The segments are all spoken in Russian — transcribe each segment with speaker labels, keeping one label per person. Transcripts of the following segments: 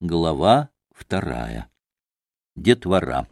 Speaker 1: Глава 2. Детвора.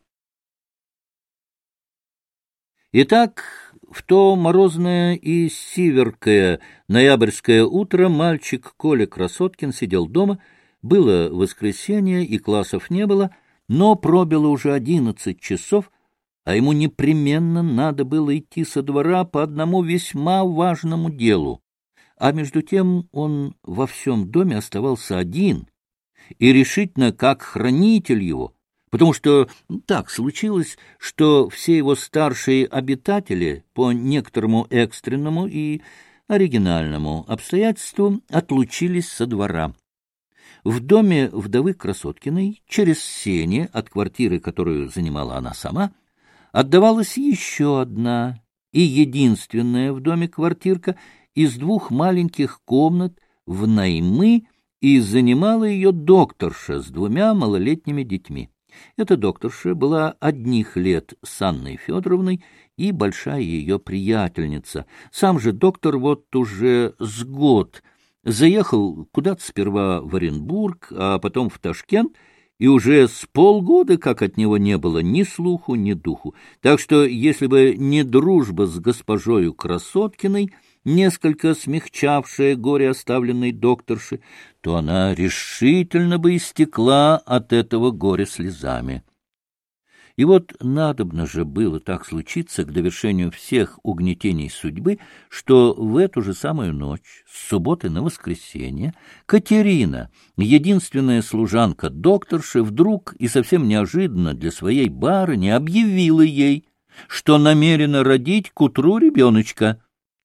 Speaker 1: Итак, в то морозное и сиверкое ноябрьское утро мальчик Коля Красоткин сидел дома. Было воскресенье, и классов не было, но пробило уже 11 часов, а ему непременно надо было идти со двора по одному весьма важному делу. А между тем он во всем доме оставался один, и решительно как хранитель его, потому что так случилось, что все его старшие обитатели по некоторому экстренному и оригинальному обстоятельству отлучились со двора. В доме вдовы Красоткиной, через сени от квартиры, которую занимала она сама, отдавалась еще одна и единственная в доме квартирка из 2 маленьких комнат внаймы, и занимала ее докторша с 2 малолетними детьми. Эта докторша была одних лет с Анной Федоровной и большая ее приятельница. Сам же доктор вот уже с год заехал куда-то сперва в Оренбург, а потом в Ташкент, и уже с полгода, как от него не было ни слуху, ни духу. Так что, если бы не дружба с госпожою Красоткиной, несколько смягчавшая горе оставленной докторши, то она решительно бы истекла от этого горя слезами. И вот надобно же было так случиться к довершению всех угнетений судьбы, что в эту же самую ночь, с субботы на воскресенье, Катерина, единственная служанка докторши, вдруг и совсем неожиданно для своей барыни объявила ей, что намерена родить к утру ребеночка.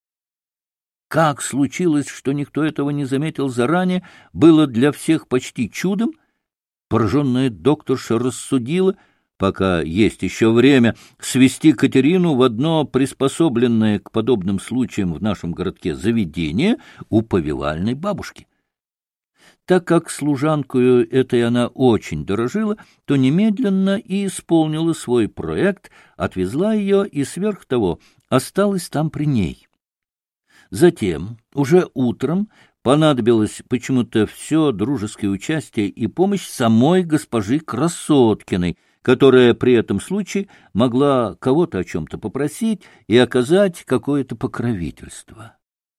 Speaker 1: Как случилось, что никто этого не заметил заранее, было для всех почти чудом. Пораженная докторша рассудила, пока есть еще время, свести Катерину в одно приспособленное к подобным случаям в нашем городке заведение у повивальной бабушки. Так как служанкою этой она очень дорожила, то немедленно и исполнила свой проект, отвезла ее и сверх того осталась там при ней. Затем, уже утром, понадобилось почему-то все дружеское участие и помощь самой госпожи Красоткиной, которая при этом случае могла кого-то о чем-то попросить и оказать какое-то покровительство.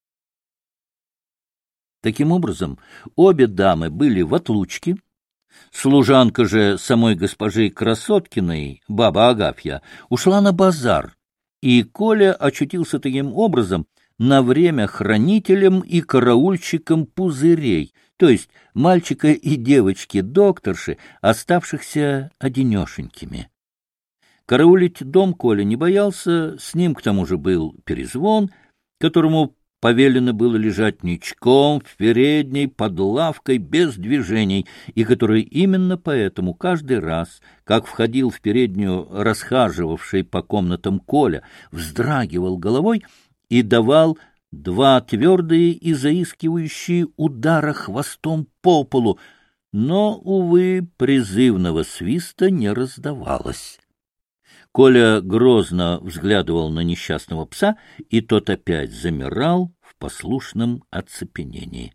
Speaker 1: Таким образом, обе дамы были в отлучке. Служанка же самой госпожи Красоткиной, баба Агафья, ушла на базар, и Коля очутился таким образом на время хранителем и караульщиком пузырей, то есть мальчика и девочки-докторши, оставшихся одинешенькими. Караулить дом Коля не боялся, с ним к тому же был перезвон, которому повелено было лежать ничком в передней под лавкой без движений, и который именно поэтому каждый раз, как входил в переднюю расхаживавший по комнатам Коля, вздрагивал головой и давал 2 твердые и заискивающие удара хвостом по полу, но, увы, призывного свиста не раздавалось. Коля грозно взглядывал на несчастного пса, и тот опять замирал в послушном оцепенении.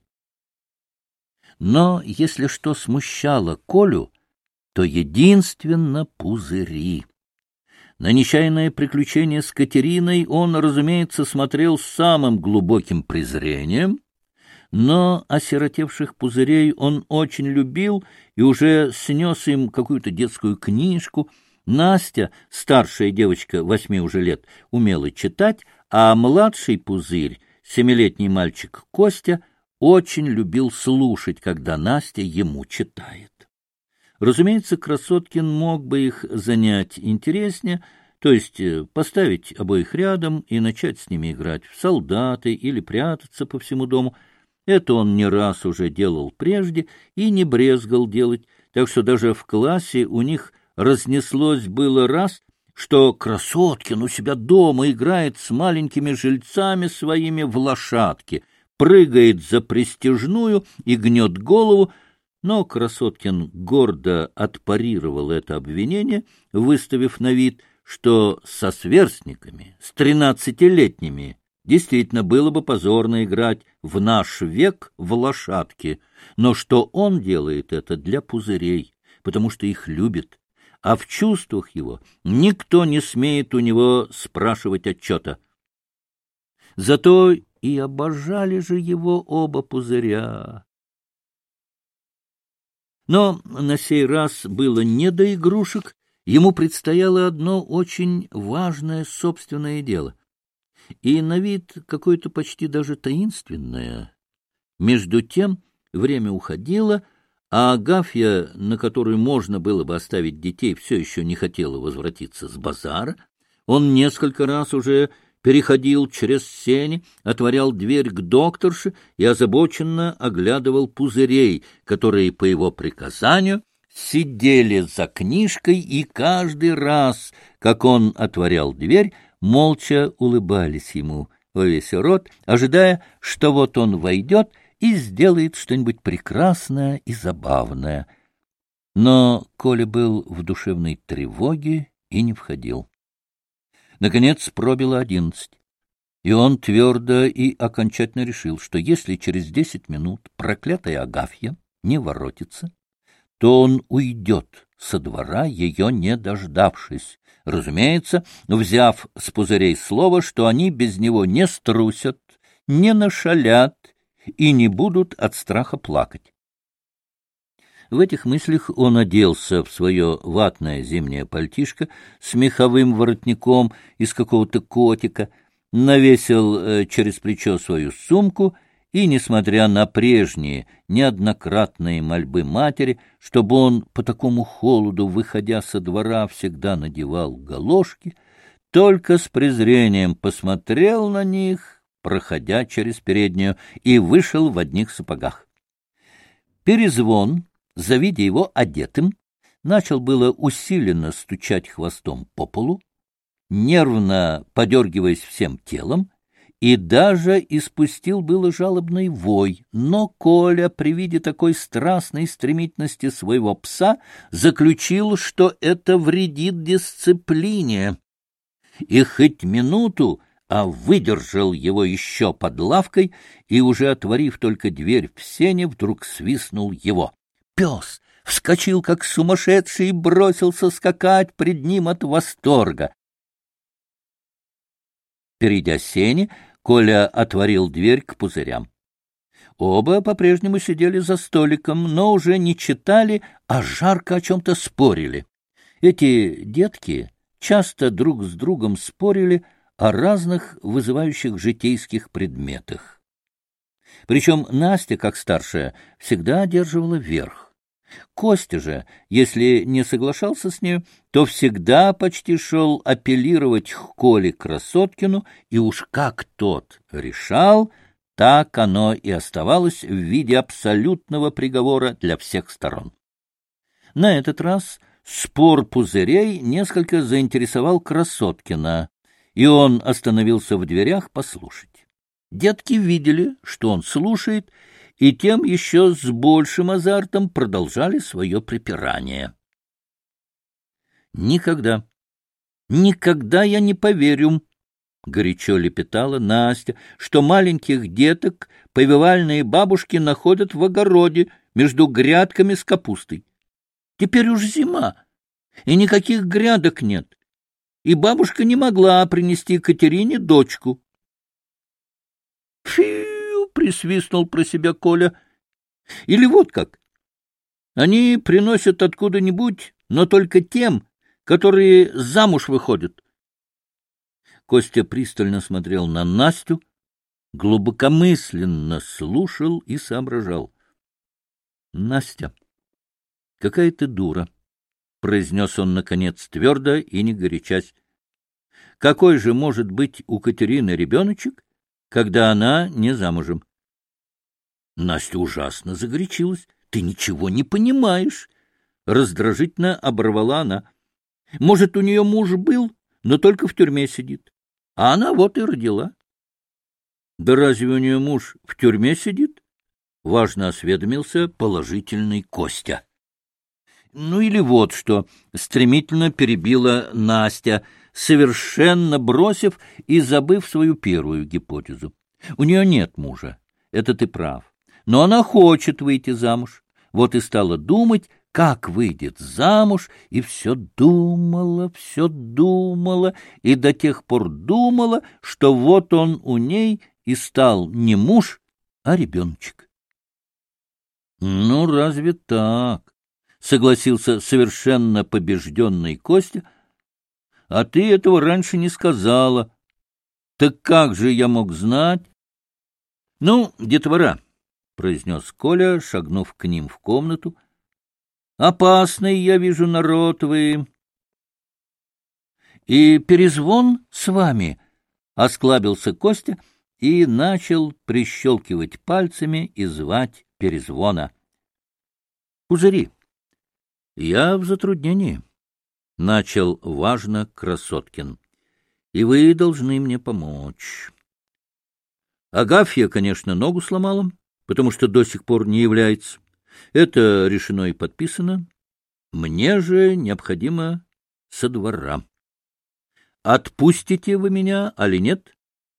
Speaker 1: Но если что смущало Колю, то единственно пузыри. На нечаянное приключение с Катериной он, разумеется, смотрел с самым глубоким презрением, но осиротевших пузырей он очень любил и уже снес им какую-то детскую книжку. Настя, старшая девочка 8 уже лет, умела читать, а младший пузырь, 7-летний мальчик Костя, очень любил слушать, когда Настя ему читает. Разумеется, Красоткин мог бы их занять интереснее, то есть поставить обоих рядом и начать с ними играть в солдаты или прятаться по всему дому. Это он не раз уже делал прежде и не брезгал делать, так что даже в классе у них разнеслось было раз, что Красоткин у себя дома играет с маленькими жильцами своими в лошадки, прыгает за пристяжную и гнет голову, но Красоткин гордо отпарировал это обвинение, выставив на вид, что со сверстниками, с 13-летними, Действительно, было бы позорно играть в наш век в лошадки, но что он делает это для пузырей, потому что их любит, а в чувствах его никто не смеет у него спрашивать отчета. Зато и обожали же его оба пузыря. Но на сей раз было не до игрушек, ему предстояло одно очень важное собственное дело, и на вид какое-то почти даже таинственное. Между тем время уходило, а Агафья, на которую можно было бы оставить детей, все еще не хотела возвратиться с базара. Он несколько раз уже переходил через сени, отворял дверь к докторше и озабоченно оглядывал пузырей, которые, по его приказанию, сидели за книжкой и каждый раз, как он отворял дверь, молча улыбались ему во весь рот, ожидая, что вот он войдет и сделает что-нибудь прекрасное и забавное. Но Коля был в душевной тревоге и не входил. Наконец пробило 11, и он твердо и окончательно решил, что если через 10 минут проклятая Агафья не воротится, то он уйдет со двора, ее не дождавшись, разумеется, взяв с пузырей слово, что они без него не струсят, не нашалят и не будут от страха плакать. В этих мыслях он оделся в свое ватное зимнее пальтишко с меховым воротником из какого-то котика, навесил через плечо свою сумку и, несмотря на прежние неоднократные мольбы матери, чтобы он по такому холоду, выходя со двора, всегда надевал галошки, только с презрением посмотрел на них, проходя через переднюю, и вышел в одних сапогах. Перезвон, завидя его одетым, начал было усиленно стучать хвостом по полу, нервно подергиваясь всем телом, и даже испустил было жалобный вой, но Коля при виде такой страстной стремительности своего пса заключил, что это вредит дисциплине, и хоть минуту, а выдержал его еще под лавкой, и, уже отворив только дверь в сене, вдруг свистнул его. Пес вскочил, как сумасшедший, и бросился скакать пред ним от восторга. Перейдя сени, Коля отворил дверь к пузырям. Оба по-прежнему сидели за столиком, но уже не читали, а жарко о чем-то спорили. Эти детки часто друг с другом спорили о разных вызывающих житейских предметах. Причем Настя, как старшая, всегда одерживала верх. Костя же, если не соглашался с нею, то всегда почти шел апеллировать к Коле Красоткину, и уж как тот решал, так оно и оставалось в виде абсолютного приговора для всех сторон. На этот раз спор пузырей несколько заинтересовал Красоткина, и он остановился в дверях послушать. Детки видели, что он слушает, и тем еще с большим азартом продолжали свое припирание. «Никогда, никогда я не поверю», — горячо лепетала Настя, «что маленьких деток повивальные бабушки находят в огороде между грядками с капустой. Теперь уж зима, и никаких грядок нет, и бабушка не могла принести Катерине дочку». «Фью!» — присвистнул про себя Коля. «Или вот как. Они приносят откуда-нибудь, но только тем, которые замуж выходят». Костя пристально смотрел на Настю, глубокомысленно слушал и соображал. «Настя, какая ты дура!» — произнес он, наконец, твердо и не горячась. «Какой же может быть у Катерины ребеночек, когда она не замужем?» Настя ужасно загорячилась. «Ты ничего не понимаешь!» — раздражительно оборвала она. «Может, у нее муж был, но только в тюрьме сидит. А она вот и родила». «Да разве у нее муж в тюрьме сидит?» — важно осведомился положительный Костя. «Ну или вот что!» — стремительно перебила Настя. совершенно бросив и забыв свою первую гипотезу. У нее нет мужа, это ты прав, но она хочет выйти замуж. Вот и стала думать, как выйдет замуж, и все думала, и до тех пор думала, что вот он у ней и стал не муж, а ребеночек. — Ну, разве так? — согласился совершенно побежденный Костя. — А ты этого раньше не сказала. Так как же я мог знать? — Ну, детвора, — произнес Коля, шагнув к ним в комнату, — опасный, я вижу, народ вы. — И перезвон с вами, — осклабился Костя и начал прищелкивать пальцами и звать перезвона. — Пузыри, я в затруднении, — начал важно Красоткин, — и вы должны мне помочь. Агафья, конечно, ногу сломала, потому что до сих пор не является. Это решено и подписано. Мне же необходимо со двора. Отпустите вы меня, али нет?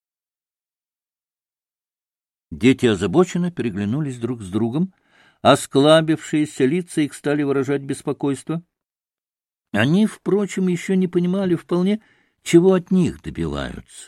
Speaker 1: Дети озабоченно переглянулись друг с другом, осклабившиеся лица их стали выражать беспокойство. Они, впрочем, еще не понимали вполне, чего от них добиваются.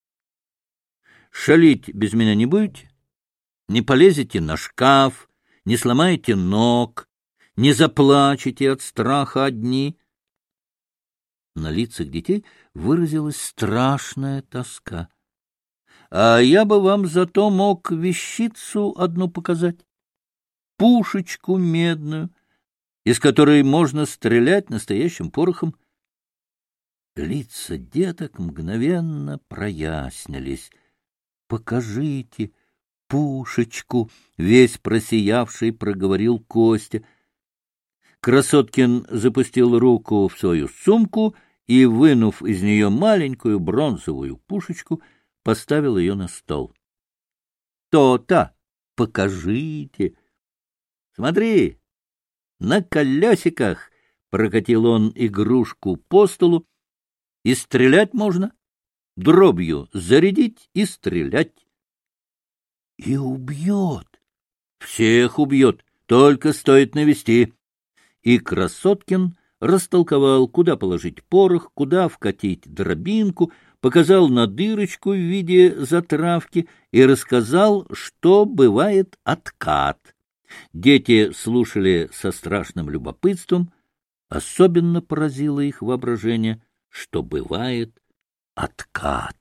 Speaker 1: Шалить без меня не будете? Не полезете на шкаф, не сломаете ног, не заплачете от страха одни? На лицах детей выразилась страшная тоска. А я бы вам зато мог вещицу одну показать, пушечку медную, из которой можно стрелять настоящим порохом. Лица деток мгновенно прояснились. Покажите пушечку, весь просиявший проговорил Костя. Красоткин запустил руку в свою сумку и, вынув из нее маленькую бронзовую пушечку, поставил ее на стол. То-то, покажите. Смотри, на колесиках, прокатил он игрушку по столу, и стрелять можно. Дробью зарядить и стрелять. И убьет. Всех убьет, только стоит навести. И Красоткин растолковал, куда положить порох, куда вкатить дробинку, показал на дырочку в виде затравки и рассказал, что бывает откат. Дети слушали со страшным любопытством. Особенно поразило их воображение, что бывает откат.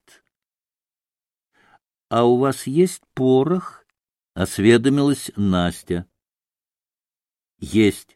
Speaker 1: — А у вас есть порох? — осведомилась Настя. — Есть.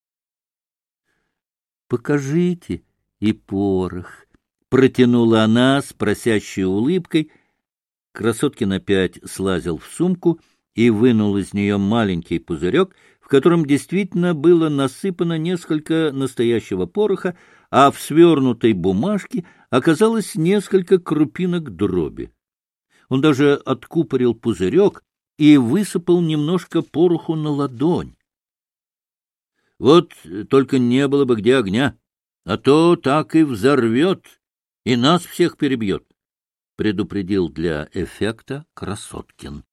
Speaker 1: — Покажите и порох, — протянула она с просящей улыбкой. Красоткин опять слазил в сумку и вынул из нее маленький пузырек, в котором действительно было насыпано несколько настоящего пороха, а в свернутой бумажке оказалось несколько крупинок дроби. Он даже откупорил пузырек и высыпал немножко пороху на ладонь. — Вот только не было бы где огня, а то так и взорвет, и нас всех перебьет, — предупредил для эффекта Красоткин.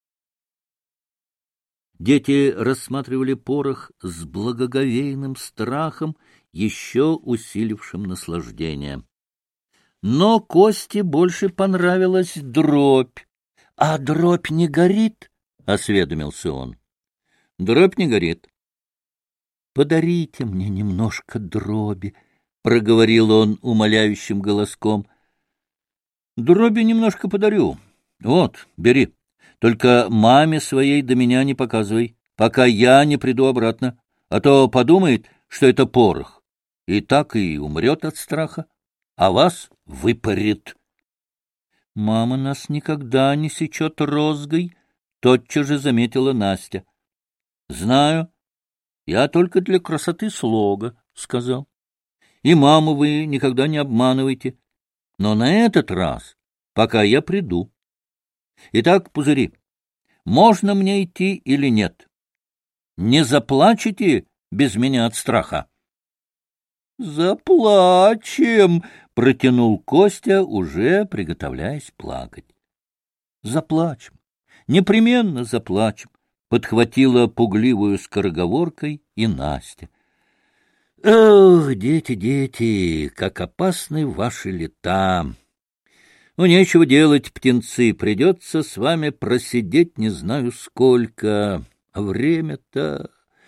Speaker 1: Дети рассматривали порох с благоговейным страхом, еще усилившим наслаждение. Но Косте больше понравилась дробь. — А дробь не горит? — осведомился он. — Дробь не горит. — Подарите мне немножко дроби, — проговорил он умоляющим голоском. — Дроби немножко подарю. Вот, бери. Только маме своей до меня не показывай, пока я не приду обратно, а то подумает, что это порох, и так и умрет от страха, а вас выпарит. — Мама нас никогда не сечет розгой, — тотчас же заметила Настя. — Знаю, я только для красоты слога, — сказал. — И маму вы никогда не обманывайте, но на этот раз, пока я приду. Итак, пузыри, можно мне идти или нет? Не заплачете без меня от страха? Заплачем, протянул Костя, уже приготовляясь плакать. Заплачем, непременно заплачем, подхватила пугливую скороговоркой и Настя. Ох, дети, дети, как опасны ваши лета! Ну, нечего делать, птенцы, придется с вами просидеть не знаю сколько. А время-то...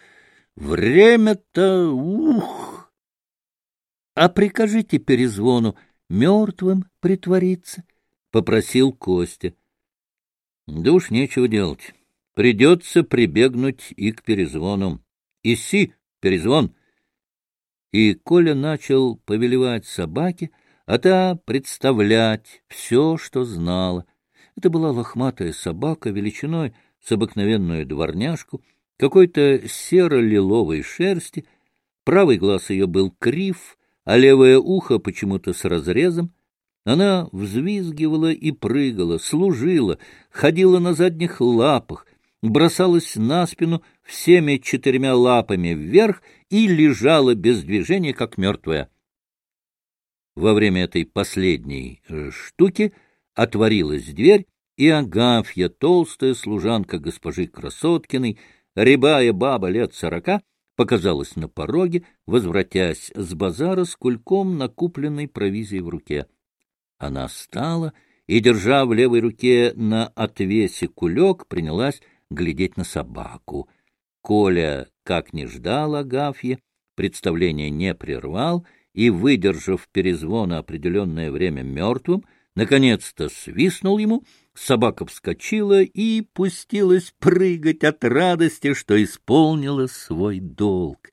Speaker 1: ух! А прикажите Перезвону мертвым притвориться, — попросил Костя. Да уж нечего делать. Придется прибегнуть и к Перезвону. Иси, Перезвон! И Коля начал повелевать собаке, а та представлять все, что знала. Это была лохматая собака величиной с обыкновенную дворняжку, какой-то серо-лиловой шерсти, правый глаз ее был крив, а левое ухо почему-то с разрезом. Она взвизгивала и прыгала, служила, ходила на задних лапах, бросалась на спину всеми 4 лапами вверх и лежала без движения, как мертвая. Во время этой последней штуки отворилась дверь, и Агафья, толстая служанка госпожи Красоткиной, рябая баба лет 40, показалась на пороге, возвратясь с базара с кульком накупленной провизией в руке. Она встала и, держа в левой руке на отвесе кулек, принялась глядеть на собаку. Коля, как ни ждал Агафьи, представление не прервал и, выдержав Перезвона определенное время мертвым, наконец-то свистнул ему, собака вскочила и пустилась прыгать от радости, что исполнила свой долг.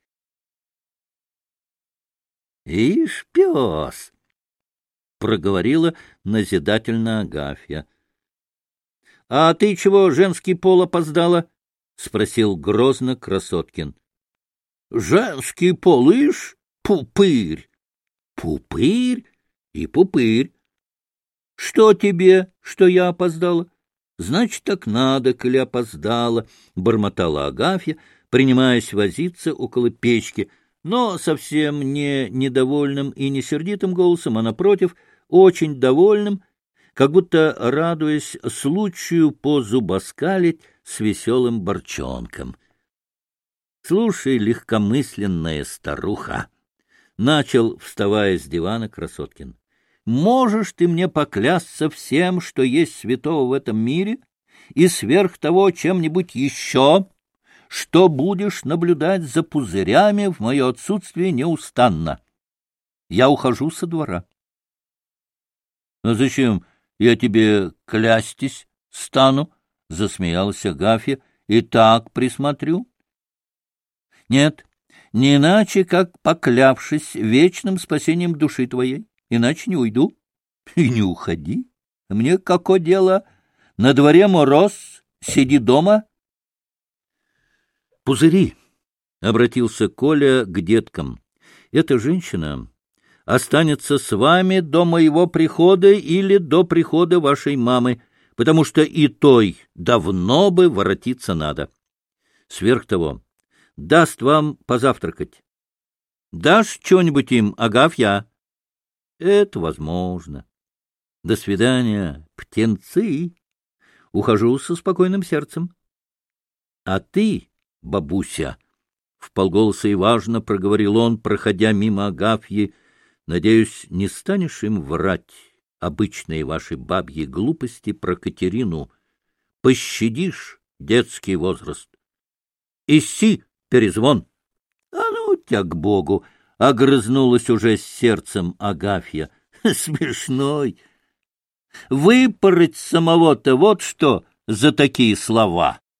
Speaker 1: — Ишь, пес! — проговорила назидательно Агафья. — А ты чего, женский пол опоздала? — спросил грозно Красоткин. — Женский пол, ишь, пупырь! — Пупырь и пупырь. — Что тебе, что я опоздала? — Значит, так надо, коли опоздала, — бормотала Агафья, принимаясь возиться около печки, но совсем не недовольным и не сердитым голосом, а, напротив, очень довольным, как будто радуясь случаю позубоскалить с веселым борчонком. — Слушай, легкомысленная старуха! — начал, вставая с дивана, Красоткин. — Можешь ты мне поклясться всем, что есть святого в этом мире, и сверх того чем-нибудь еще, что будешь наблюдать за пузырями в мое отсутствие неустанно? Я ухожу со двора. — А зачем я тебе клястись стану? — засмеялась Агафья. — И так присмотрю. — Нет, не иначе, как поклявшись вечным спасением души твоей, иначе не уйду. — И не уходи. Мне какое дело? На дворе мороз, сиди дома. — Пузыри, — обратился Коля к деткам, — эта женщина останется с вами до моего прихода или до прихода вашей мамы, потому что и той давно бы воротиться надо. Сверх того, даст вам позавтракать. Дашь что-нибудь им, Агафья? Это возможно. До свидания, птенцы. Ухожу со спокойным сердцем. А ты, бабуся, вполголоса и важно проговорил он, проходя мимо Агафьи, надеюсь, не станешь им врать обычные ваши бабьи глупости про Катерину. Пощадишь детский возраст. Иси, Перезвон! — А ну тебя к Богу! — огрызнулась уже с сердцем Агафья. — Смешной! Выпороть самого-то вот что за такие слова!